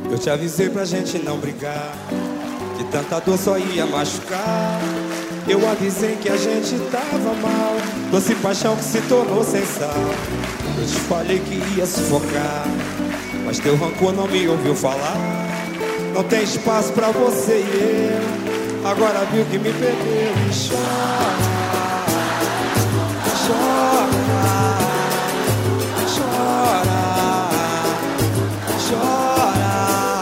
Eu te avisei pra gente não brigar, que tanta dor só ia machucar. Eu avisei que a gente tava mal, doce paixão que se tornou sem sal. Eu te falei que ia sufocar, mas teu rancor não me ouviu falar. Não tem espaço pra você e eu, agora viu que me perdeu e chora, chora, chora, chora.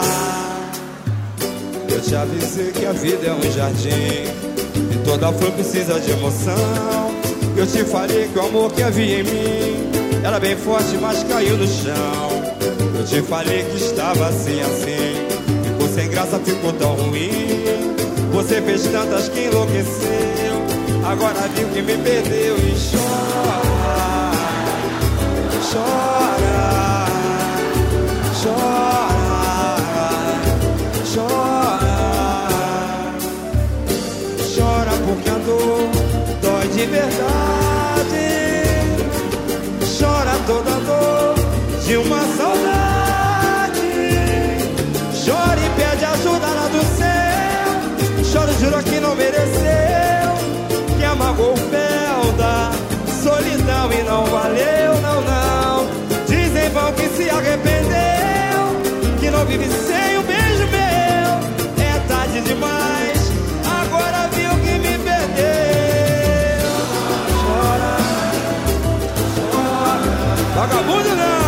Eu te avisei que a vida é um jardim e toda flor precisa de emoção. Eu te falei que o amor que havia em mim era bem forte, mas caiu no chão. Eu te falei que estava assim, assim, ficou sem graça, ficou tão ruim. Você fez tantas que enlouqueceu, agora viu que me perdeu e chora, chora, chora, chora. Chora porque a dor dói de verdade. Chora toda a dor de uma saudade. Chora e pede ajuda lá do céu. Chora, jura que não mereceu, que amargou o fel da solidão e não valeu, não, não. Dizem vão que se arrependeu, que não vive sem um beijo meu. É tarde demais, agora viu que me perdeu. Chora, chora. Vagabundo não!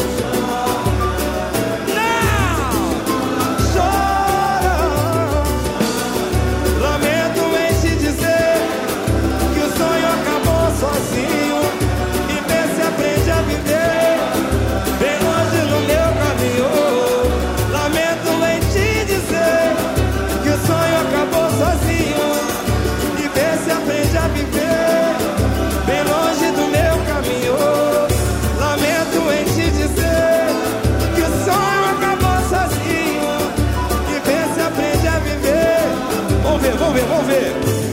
Sozinho, e vê se aprende a viver bem longe no meu caminho. Lamento em te dizer que o sonho acabou sozinho, e vê se aprende a viver bem longe do meu caminho. Lamento em te dizer que o sonho acabou sozinho, e vê se aprende a viver. Vamos ver, vamos ver, vamos ver.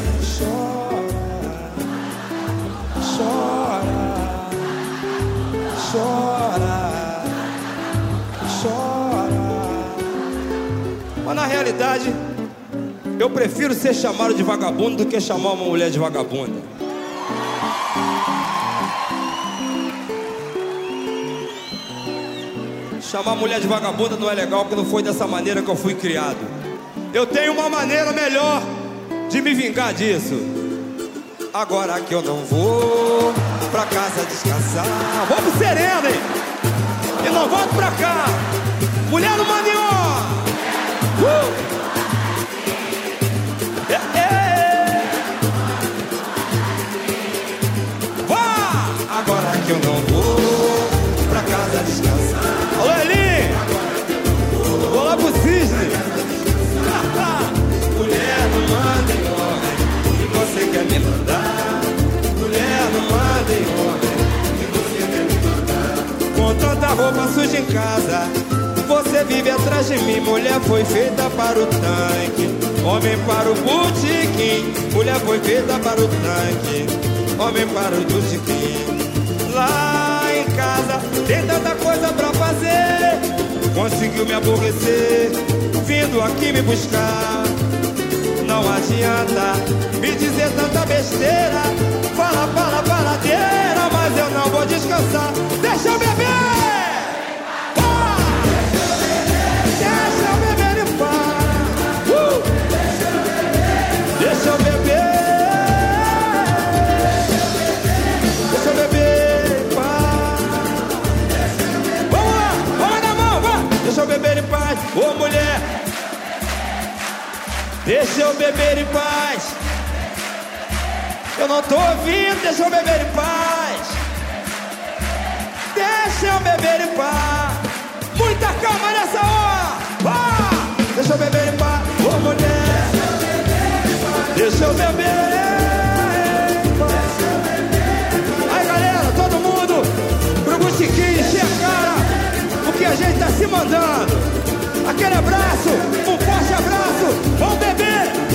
Chora, chora. Mas na realidade, eu prefiro ser chamado de vagabundo do que chamar uma mulher de vagabunda. Chamar a mulher de vagabunda não é legal, porque não foi dessa maneira que eu fui criado. Eu tenho uma maneira melhor de me vingar disso. Agora que eu não vou pra casa descansar, vou pro sereno, hein? E não volto pra cá. Mulher no Manion! Vá! Agora que eu não vou pra casa descansar. Alô, Eli! Vou lá pro Cisne. Mulher não manda em homem, e você quer me mandar. Mulher não manda em homem, e você quer me mandar. Com tanta roupa suja em casa, você vive atrás de mim. Mulher foi feita para o tanque, homem para o botequim. Mulher foi feita para o tanque, homem para o botequim. Lá em casa tem tanta coisa pra fazer, conseguiu me aborrecer, vindo aqui me buscar. Não adianta me dizer tanta besteira, fala, fala, faladeira, mas eu não vou descansar. Deixa eu beber! Deixa eu beber e para! Deixa eu beber! Deixa eu beber e para! Vamos lá! Vamos na mão! Vamos. Deixa eu beber em paz! Ô mulher! Deixa eu beber em paz. Eu não tô ouvindo, deixa eu beber em paz. Deixa eu beber em paz. Muita calma nessa hora. Deixa eu beber em paz. Ô mulher, deixa eu beber em paz. Aí galera, todo mundo pro botequim, encher a cara, porque a gente tá se mandando. Aquele abraço, um forte abraço. Vamos beber.